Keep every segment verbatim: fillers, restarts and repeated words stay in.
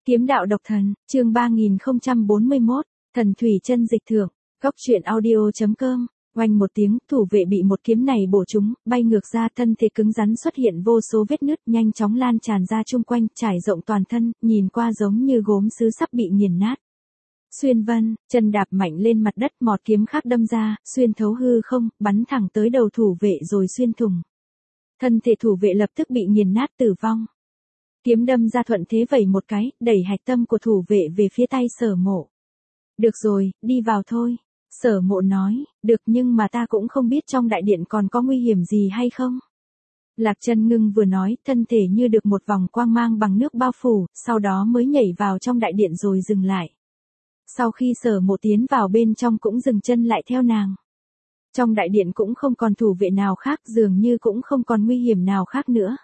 Kiếm đạo độc thần, chương ba nghìn không trăm bốn mươi mốt, thần thủy chân dịch thượng, góc truyện audio chấm com. Oanh một tiếng, thủ vệ bị một kiếm này bổ trúng, bay ngược ra, thân thể cứng rắn xuất hiện vô số vết nứt nhanh chóng lan tràn ra chung quanh, trải rộng toàn thân, nhìn qua giống như gốm sứ sắp bị nghiền nát. Xuyên vân, chân đạp mạnh lên mặt đất, mọt kiếm khác đâm ra, xuyên thấu hư không, bắn thẳng tới đầu thủ vệ rồi xuyên thủng. Thân thể thủ vệ lập tức bị nghiền nát tử vong. Kiếm đâm ra thuận thế vẩy một cái, đẩy hạch tâm của thủ vệ về phía tay Sở Mộ. Được rồi, đi vào thôi. Sở Mộ nói, được, nhưng mà ta cũng không biết trong đại điện còn có nguy hiểm gì hay không. Lạc Chân Ngưng vừa nói, thân thể như được một vòng quang mang bằng nước bao phủ, sau đó mới nhảy vào trong đại điện rồi dừng lại. Sau khi Sở Mộ tiến vào bên trong cũng dừng chân lại theo nàng. Trong đại điện cũng không còn thủ vệ nào khác, dường như cũng không còn nguy hiểm nào khác nữa.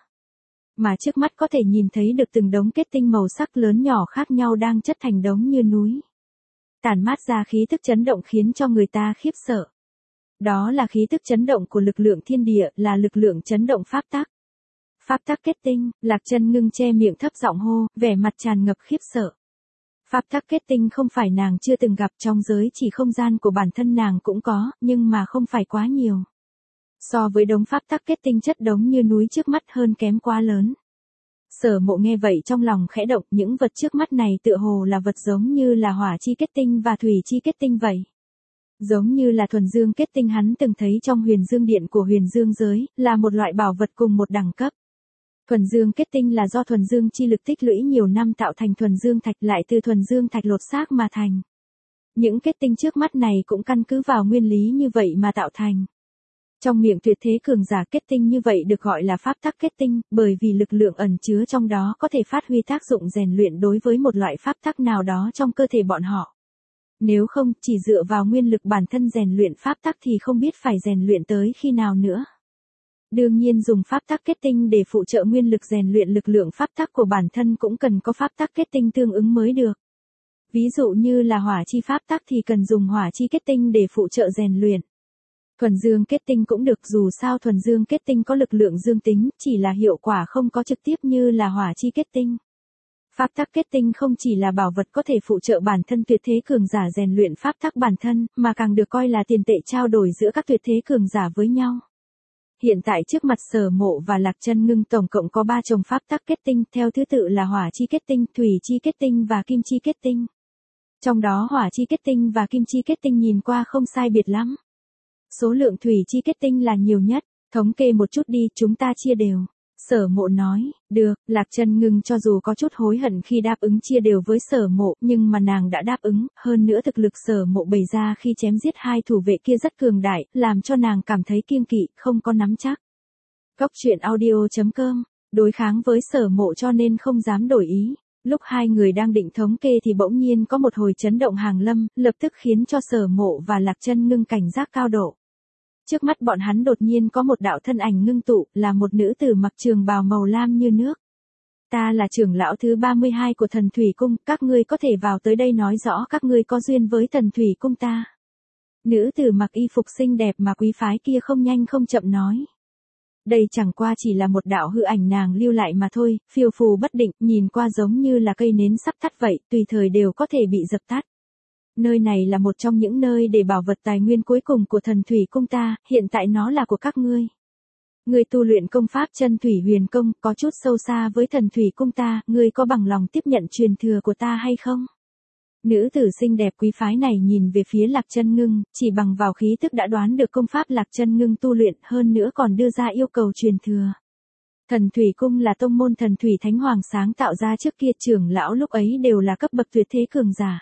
Mà trước mắt có thể nhìn thấy được từng đống kết tinh màu sắc lớn nhỏ khác nhau đang chất thành đống như núi. Tản mát ra khí tức chấn động khiến cho người ta khiếp sợ. Đó là khí tức chấn động của lực lượng thiên địa, là lực lượng chấn động pháp tắc. Pháp tắc kết tinh, Lạc Chân Ngưng che miệng thấp giọng hô, vẻ mặt tràn ngập khiếp sợ. Pháp tắc kết tinh không phải nàng chưa từng gặp, trong giới chỉ không gian của bản thân nàng cũng có, nhưng mà không phải quá nhiều. So với đống pháp tắc kết tinh chất đống như núi trước mắt hơn kém quá lớn. Sở Mộ nghe vậy trong lòng khẽ động, những vật trước mắt này tựa hồ là vật giống như là hỏa chi kết tinh và thủy chi kết tinh vậy. Giống như là thuần dương kết tinh hắn từng thấy trong huyền dương điện của huyền dương giới, là một loại bảo vật cùng một đẳng cấp. Thuần dương kết tinh là do thuần dương chi lực tích lũy nhiều năm tạo thành thuần dương thạch, lại từ thuần dương thạch lột xác mà thành. Những kết tinh trước mắt này cũng căn cứ vào nguyên lý như vậy mà tạo thành. Trong miệng tuyệt thế cường giả, kết tinh như vậy được gọi là pháp tắc kết tinh, bởi vì lực lượng ẩn chứa trong đó có thể phát huy tác dụng rèn luyện đối với một loại pháp tắc nào đó trong cơ thể bọn họ. Nếu không, chỉ dựa vào nguyên lực bản thân rèn luyện pháp tắc thì không biết phải rèn luyện tới khi nào nữa. Đương nhiên dùng pháp tắc kết tinh để phụ trợ nguyên lực rèn luyện lực lượng pháp tắc của bản thân cũng cần có pháp tắc kết tinh tương ứng mới được. Ví dụ như là hỏa chi pháp tắc thì cần dùng hỏa chi kết tinh để phụ trợ rèn luyện. Thuần dương kết tinh cũng được, dù sao thuần dương kết tinh có lực lượng dương tính, chỉ là hiệu quả không có trực tiếp như là hỏa chi kết tinh. Pháp tắc kết tinh không chỉ là bảo vật có thể phụ trợ bản thân tuyệt thế cường giả rèn luyện pháp tắc bản thân, mà càng được coi là tiền tệ trao đổi giữa các tuyệt thế cường giả với nhau. Hiện tại trước mặt Sở Mộ và Lạc Chân Ngưng tổng cộng có ba chồng pháp tắc kết tinh, theo thứ tự là hỏa chi kết tinh, thủy chi kết tinh và kim chi kết tinh. Trong đó hỏa chi kết tinh và kim chi kết tinh nhìn qua không sai biệt lắm. Số lượng thủy chi kết tinh là nhiều nhất, thống kê một chút đi, chúng ta chia đều. Sở Mộ nói, được. Lạc Chân Ngưng cho dù có chút hối hận khi đáp ứng chia đều với Sở Mộ, nhưng mà nàng đã đáp ứng, hơn nữa thực lực Sở Mộ bày ra khi chém giết hai thủ vệ kia rất cường đại, làm cho nàng cảm thấy kiêng kỵ, không có nắm chắc. Góc truyện audio chấm com, đối kháng với Sở Mộ cho nên không dám đổi ý. Lúc hai người đang định thống kê thì bỗng nhiên có một hồi chấn động hàng lâm, lập tức khiến cho Sở Mộ và Lạc Chân Ngưng cảnh giác cao độ. Trước mắt bọn hắn đột nhiên có một đạo thân ảnh ngưng tụ, là một nữ tử mặc trường bào màu lam như nước. Ta là trưởng lão thứ ba mươi hai của Thần Thủy Cung, các ngươi có thể vào tới đây nói rõ các ngươi có duyên với Thần Thủy Cung ta. Nữ tử mặc y phục xinh đẹp mà quý phái kia không nhanh không chậm nói. Đây chẳng qua chỉ là một đạo hư ảnh nàng lưu lại mà thôi, phiêu phù bất định, nhìn qua giống như là cây nến sắp tắt vậy, tùy thời đều có thể bị dập tắt. Nơi này là một trong những nơi để bảo vật tài nguyên cuối cùng của Thần Thủy Cung ta, hiện tại nó là của các ngươi. Ngươi tu luyện công pháp Chân Thủy Huyền Công, có chút sâu xa với Thần Thủy Cung ta, ngươi có bằng lòng tiếp nhận truyền thừa của ta hay không? Nữ tử xinh đẹp quý phái này nhìn về phía Lạc Chân Ngưng, chỉ bằng vào khí tức đã đoán được công pháp Lạc Chân Ngưng tu luyện, hơn nữa còn đưa ra yêu cầu truyền thừa. Thần Thủy Cung là tông môn Thần Thủy Thánh Hoàng sáng tạo ra, trước kia trưởng lão lúc ấy đều là cấp bậc tuyệt thế cường giả.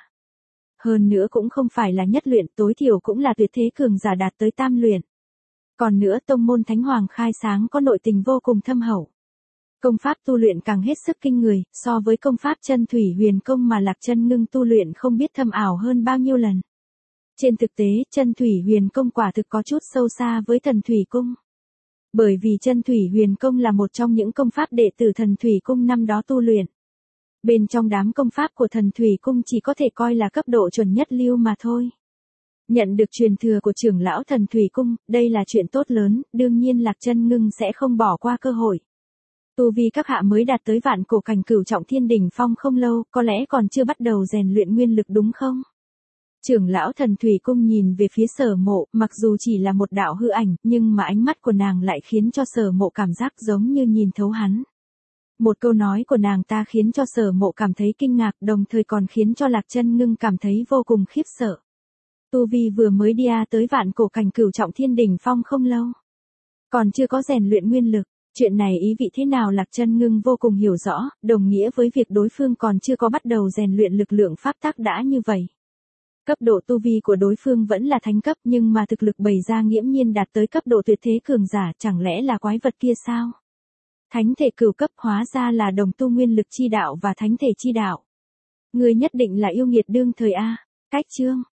Hơn nữa cũng không phải là nhất luyện, tối thiểu cũng là tuyệt thế cường giả đạt tới tam luyện. Còn nữa tông môn Thánh Hoàng khai sáng có nội tình vô cùng thâm hậu. Công pháp tu luyện càng hết sức kinh người, so với công pháp Chân Thủy Huyền Công mà Lạc Chân Ngưng tu luyện không biết thâm ảo hơn bao nhiêu lần. Trên thực tế, Chân Thủy Huyền Công quả thực có chút sâu xa với Thần Thủy Cung. Bởi vì Chân Thủy Huyền Công là một trong những công pháp đệ tử Thần Thủy Cung năm đó tu luyện. Bên trong đám công pháp của Thần Thủy Cung chỉ có thể coi là cấp độ chuẩn nhất lưu mà thôi. Nhận được truyền thừa của trưởng lão Thần Thủy Cung, đây là chuyện tốt lớn, đương nhiên Lạc Chân Ngưng sẽ không bỏ qua cơ hội. Tu vi các hạ mới đạt tới vạn cổ cảnh cửu trọng thiên đỉnh phong không lâu, có lẽ còn chưa bắt đầu rèn luyện nguyên lực đúng không? Trưởng lão Thần Thủy Cung nhìn về phía Sở Mộ, mặc dù chỉ là một đạo hư ảnh, nhưng mà ánh mắt của nàng lại khiến cho Sở Mộ cảm giác giống như nhìn thấu hắn. Một câu nói của nàng ta khiến cho Sở Mộ cảm thấy kinh ngạc, đồng thời còn khiến cho Lạc Chân Ngưng cảm thấy vô cùng khiếp sợ. Tu vi vừa mới đi a tới vạn cổ cảnh cửu trọng thiên đỉnh phong không lâu, còn chưa có rèn luyện nguyên lực, chuyện này ý vị thế nào Lạc Chân Ngưng vô cùng hiểu rõ, đồng nghĩa với việc đối phương còn chưa có bắt đầu rèn luyện lực lượng pháp tắc đã như vậy. Cấp độ tu vi của đối phương vẫn là thánh cấp nhưng mà thực lực bày ra nghiễm nhiên đạt tới cấp độ tuyệt thế cường giả, chẳng lẽ là quái vật kia sao? Thánh thể cửu cấp hóa ra là đồng tu nguyên lực chi đạo và thánh thể chi đạo. Người nhất định là yêu nghiệt đương thời a. Cách chương